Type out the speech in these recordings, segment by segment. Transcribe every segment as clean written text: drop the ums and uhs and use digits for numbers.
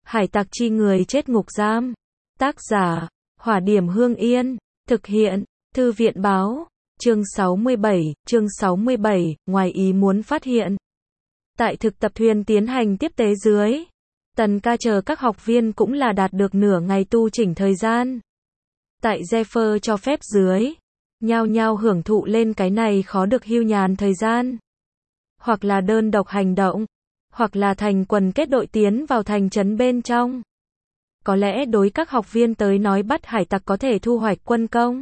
Hải tặc chi người chết ngục giam. Tác giả, Hỏa Điểm Hương Yên. Thực hiện, Thư viện báo. Chương 67, ngoài ý muốn phát hiện. Tại thực tập thuyền tiến hành tiếp tế dưới, Tần Ca chờ các học viên cũng là đạt được nửa ngày tu chỉnh thời gian. Tại Zephyr cho phép dưới, nhao nhao hưởng thụ lên cái này khó được hưu nhàn thời gian. Hoặc là đơn độc hành động, hoặc là thành quần kết đội tiến vào thành trấn bên trong. Có lẽ đối các học viên tới nói bắt hải tặc có thể thu hoạch quân công.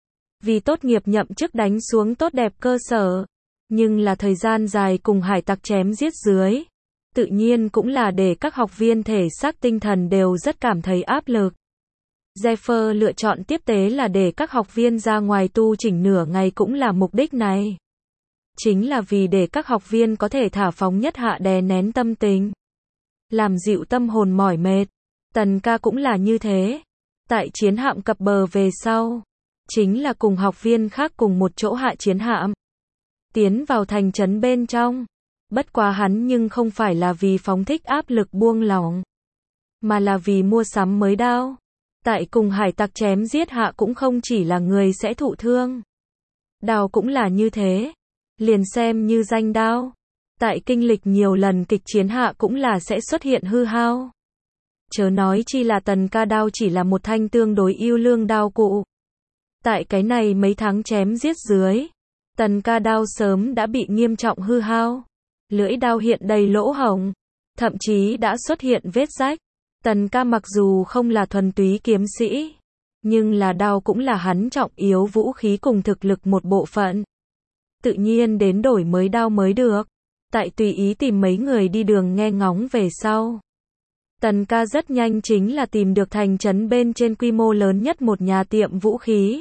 Vì tốt nghiệp nhậm chức đánh xuống tốt đẹp cơ sở. Nhưng là thời gian dài cùng hải tặc chém giết dưới. Tự nhiên cũng là để các học viên thể xác tinh thần đều rất cảm thấy áp lực. Zephyr lựa chọn tiếp tế là để các học viên ra ngoài tu chỉnh nửa ngày cũng là mục đích này. Chính là vì để các học viên có thể thả phóng nhất hạ đè nén tâm tình. Làm dịu tâm hồn mỏi mệt. Tần Ca cũng là như thế. Tại chiến hạm cập bờ về sau, chính là cùng học viên khác cùng một chỗ hạ chiến hạm. Tiến vào thành trấn bên trong. Bất quá hắn nhưng không phải là vì phóng thích áp lực buông lỏng, mà là vì mua sắm mới đao. Tại cùng hải tặc chém giết hạ cũng không chỉ là người sẽ thụ thương. Đao cũng là như thế. Liền xem như danh đao. Tại kinh lịch nhiều lần kịch chiến hạ cũng là sẽ xuất hiện hư hao. Chớ nói chi là Tần Ca đao chỉ là một thanh tương đối yêu lương đao cụ. Tại cái này mấy tháng chém giết dưới, Tần Ca đao sớm đã bị nghiêm trọng hư hao. Lưỡi đao hiện đầy lỗ hổng, thậm chí đã xuất hiện vết rách. Tần Ca mặc dù không là thuần túy kiếm sĩ, nhưng là đao cũng là hắn trọng yếu vũ khí cùng thực lực một bộ phận. Tự nhiên đến đổi mới đao mới được. Tại tùy ý tìm mấy người đi đường nghe ngóng về sau, Tần Ca rất nhanh chính là tìm được thành trấn bên trên quy mô lớn nhất một nhà tiệm vũ khí.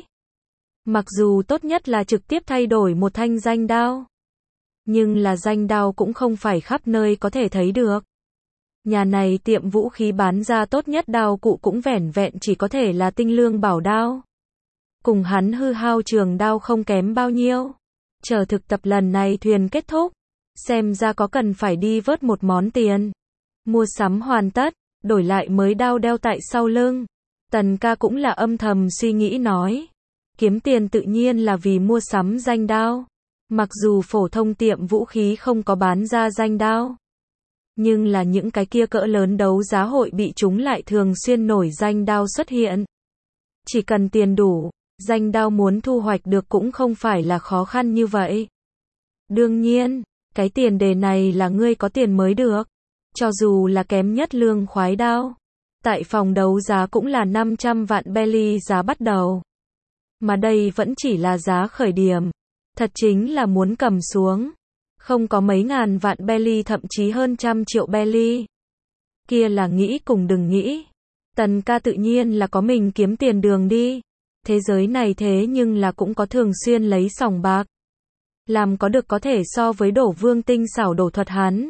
Mặc dù tốt nhất là trực tiếp thay đổi một thanh danh đao, nhưng là danh đao cũng không phải khắp nơi có thể thấy được. Nhà này tiệm vũ khí bán ra tốt nhất đao cụ cũng vẻn vẹn chỉ có thể là tinh lương bảo đao. Cùng hắn hư hao trường đao không kém bao nhiêu. Chờ thực tập lần này thuyền kết thúc, xem ra có cần phải đi vớt một món tiền. Mua sắm hoàn tất, đổi lại mới đao đeo tại sau lưng. Tần Ca cũng là âm thầm suy nghĩ nói. Kiếm tiền tự nhiên là vì mua sắm danh đao. Mặc dù phổ thông tiệm vũ khí không có bán ra danh đao, nhưng là những cái kia cỡ lớn đấu giá hội bị chúng lại thường xuyên nổi danh đao xuất hiện. Chỉ cần tiền đủ, danh đao muốn thu hoạch được cũng không phải là khó khăn như vậy. Đương nhiên, cái tiền đề này là ngươi có tiền mới được. Cho dù là kém nhất lương khoái đao, tại phòng đấu giá cũng là 500 vạn belly giá bắt đầu. Mà đây vẫn chỉ là giá khởi điểm. Thật chính là muốn cầm xuống. Không có mấy ngàn vạn belly, thậm chí hơn 100 triệu belly. Kia là nghĩ cùng đừng nghĩ. Tần Ca tự nhiên là có mình kiếm tiền đường đi. Thế giới này thế nhưng là cũng có thường xuyên lấy sòng bạc. Làm có được có thể so với Đổ Vương tinh xảo đổ thuật hắn.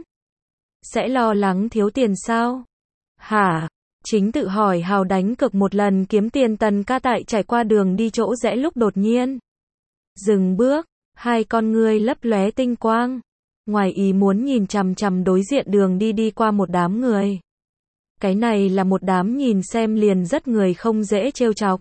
Sẽ lo lắng thiếu tiền sao? Hả? Chính tự hỏi hào đánh cực một lần kiếm tiền. Tần Ca tại trải qua đường đi chỗ rẽ lúc đột nhiên dừng bước, hai con ngươi lấp lóe tinh quang. Ngoài ý muốn nhìn chằm chằm đối diện đường đi qua một đám người. Cái này là một đám nhìn xem liền rất người không dễ trêu chọc.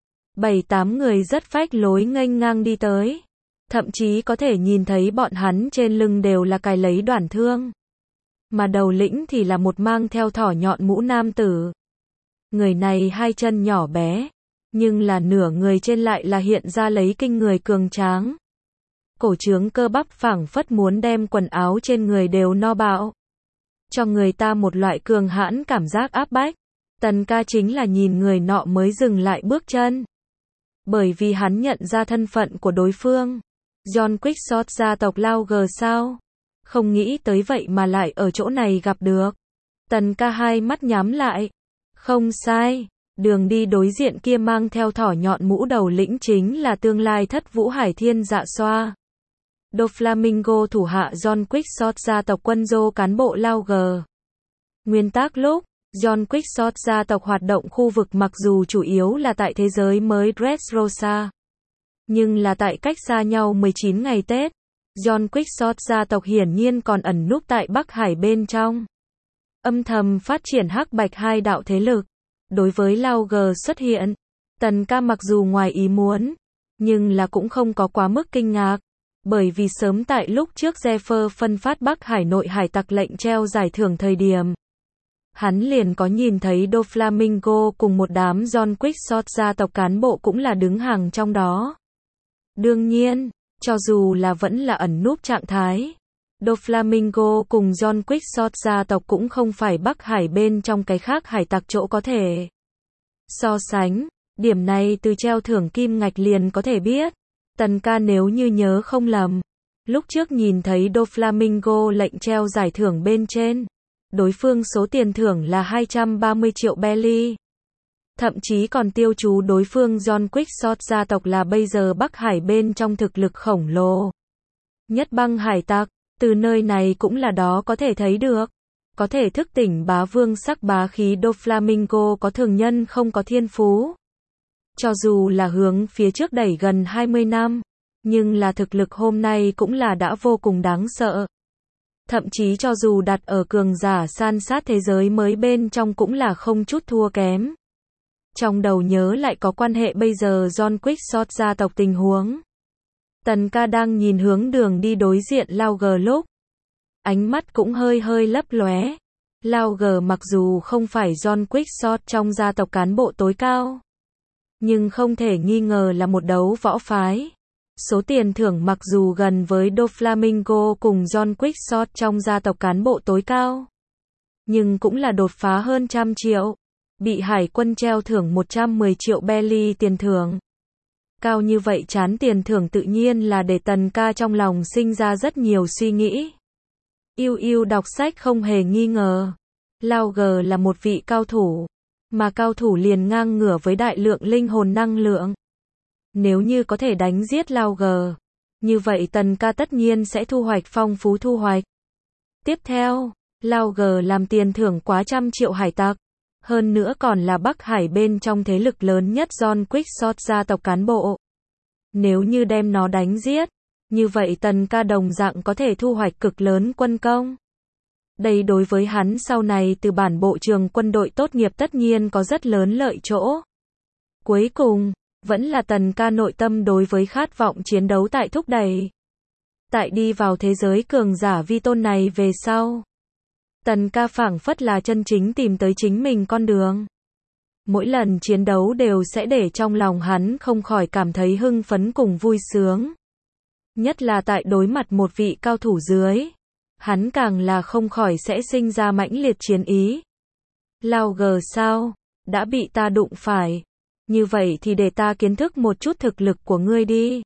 7-8 người rất phách lối nghênh ngang đi tới. Thậm chí có thể nhìn thấy bọn hắn trên lưng đều là cài lấy đoản thương. Mà đầu lĩnh thì là một mang theo thỏ nhọn mũ nam tử. Người này hai chân nhỏ bé, nhưng là nửa người trên lại là hiện ra lấy kinh người cường tráng. Cổ trướng cơ bắp phảng phất muốn đem quần áo trên người đều no bạo. Cho người ta một loại cường hãn cảm giác áp bách. Tần Ca chính là nhìn người nọ mới dừng lại bước chân. Bởi vì hắn nhận ra thân phận của đối phương. John Quickshot gia tộc Lauger sao? Không nghĩ tới vậy mà lại ở chỗ này gặp được. Tần Ca hai mắt nhắm lại. Không sai. Đường đi đối diện kia mang theo thỏ nhọn mũ đầu lĩnh chính là tương lai Thất Vũ Hải Thiên Dạ Xoa. Doflamingo thủ hạ John Quickshot gia tộc quân dô cán bộ Lauger. Nguyên tác lúc, John Quickshot gia tộc hoạt động khu vực mặc dù chủ yếu là tại thế giới mới Dressrosa, nhưng là tại cách xa nhau 19 ngày Tết. John Quickshot gia tộc hiển nhiên còn ẩn núp tại Bắc Hải bên trong. âm thầm phát triển hắc bạch hai đạo thế lực. Đối với Lauger xuất hiện, Tần Ca mặc dù ngoài ý muốn, nhưng là cũng không có quá mức kinh ngạc, bởi vì sớm tại lúc trước Zephyr phân phát Bắc Hải nội hải tặc lệnh treo giải thưởng thời điểm, hắn liền có nhìn thấy Doflamingo cùng một đám John Quixote gia tộc cán bộ cũng là đứng hàng trong đó. Đương nhiên, cho dù là vẫn là ẩn núp trạng thái, Doflamingo cùng John Quixote gia tộc cũng không phải Bắc Hải bên trong cái khác hải tặc chỗ có thể so sánh. Điểm này từ treo thưởng kim ngạch liền có thể biết. Tần Ca nếu như nhớ không lầm, lúc trước nhìn thấy Doflamingo lệnh treo giải thưởng bên trên, đối phương số tiền thưởng là 230 triệu belly. Thậm chí còn tiêu chú đối phương John Quixote gia tộc là bây giờ Bắc Hải bên trong thực lực khổng lồ nhất băng hải tặc. Từ nơi này cũng là đó có thể thấy được, có thể thức tỉnh bá vương sắc bá khí Doflamingo có thường nhân không có thiên phú. Cho dù là hướng phía trước đẩy gần 20 năm, nhưng là thực lực hôm nay cũng là đã vô cùng đáng sợ. Thậm chí cho dù đặt ở cường giả san sát thế giới mới bên trong cũng là không chút thua kém. Trong đầu nhớ lại có quan hệ bây giờ John Quixote gia tộc tình huống. Tần Ca đang nhìn hướng đường đi đối diện Lauger lúc, ánh mắt cũng hơi lấp lóe. Lauger mặc dù không phải John Quixote trong gia tộc cán bộ tối cao, nhưng không thể nghi ngờ là một đấu võ phái. Số tiền thưởng mặc dù gần với Doflamingo cùng John Quixote trong gia tộc cán bộ tối cao, nhưng cũng là đột phá hơn 100 triệu. Bị hải quân treo thưởng 110 triệu belly tiền thưởng. Cao như vậy chán tiền thưởng tự nhiên là để Tần Ca trong lòng sinh ra rất nhiều suy nghĩ. Yêu đọc sách không hề nghi ngờ. Lauger là một vị cao thủ, mà cao thủ liền ngang ngửa với đại lượng linh hồn năng lượng. Nếu như có thể đánh giết Lauger, như vậy Tần Ca tất nhiên sẽ thu hoạch phong phú thu hoạch. Tiếp theo, Lauger làm tiền thưởng quá 100 triệu hải tặc. Hơn nữa còn là Bắc Hải bên trong thế lực lớn nhất John Quixote gia tộc cán bộ. Nếu như đem nó đánh giết, như vậy Tần Ca đồng dạng có thể thu hoạch cực lớn quân công. Đây đối với hắn sau này từ bản bộ trường quân đội tốt nghiệp tất nhiên có rất lớn lợi chỗ. Cuối cùng, vẫn là Tần Ca nội tâm đối với khát vọng chiến đấu tại thúc đẩy. Tại đi vào thế giới cường giả vi tôn này về sau, Tần Ca phảng phất là chân chính tìm tới chính mình con đường. Mỗi lần chiến đấu đều sẽ để trong lòng hắn không khỏi cảm thấy hưng phấn cùng vui sướng. Nhất là tại đối mặt một vị cao thủ dưới, hắn càng là không khỏi sẽ sinh ra mãnh liệt chiến ý. Lauger sao? Đã bị ta đụng phải. Như vậy thì để ta kiến thức một chút thực lực của ngươi đi.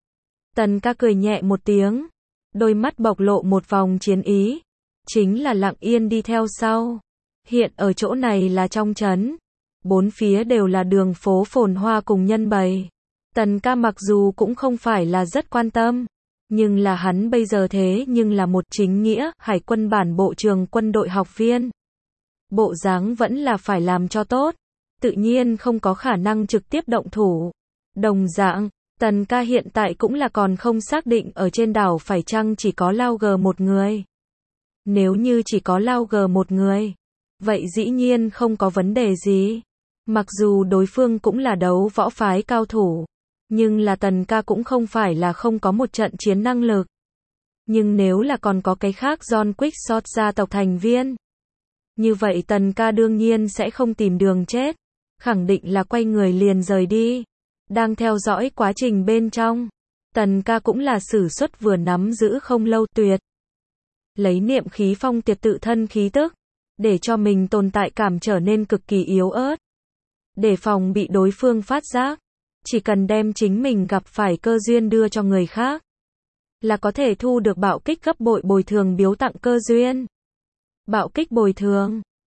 Tần Ca cười nhẹ một tiếng, đôi mắt bộc lộ một vòng chiến ý. Chính là lặng yên đi theo sau. Hiện ở chỗ này là trong trấn. Bốn phía đều là đường phố phồn hoa cùng nhân bày. Tần Ca mặc dù cũng không phải là rất quan tâm, nhưng là hắn bây giờ thế nhưng là một chính nghĩa hải quân bản bộ trường quân đội học viên. Bộ dáng vẫn là phải làm cho tốt, tự nhiên không có khả năng trực tiếp động thủ. Đồng dạng, Tần Ca hiện tại cũng là còn không xác định ở trên đảo phải chăng chỉ có Lauger một người. Nếu như chỉ có Lauger một người, vậy dĩ nhiên không có vấn đề gì. Mặc dù đối phương cũng là đấu võ phái cao thủ, nhưng là Tần Ca cũng không phải là không có một trận chiến năng lực. Nhưng nếu là còn có cái khác John Quixote gia tộc thành viên, như vậy Tần Ca đương nhiên sẽ không tìm đường chết, khẳng định là quay người liền rời đi. Đang theo dõi quá trình bên trong, Tần Ca cũng là sử xuất vừa nắm giữ không lâu tuyệt. Lấy niệm khí phong tiệt tự thân khí tức, để cho mình tồn tại cảm trở nên cực kỳ yếu ớt. Để phòng bị đối phương phát giác, chỉ cần đem chính mình gặp phải cơ duyên đưa cho người khác, là có thể thu được bạo kích gấp bội bồi thường biếu tặng cơ duyên. Bạo kích bồi thường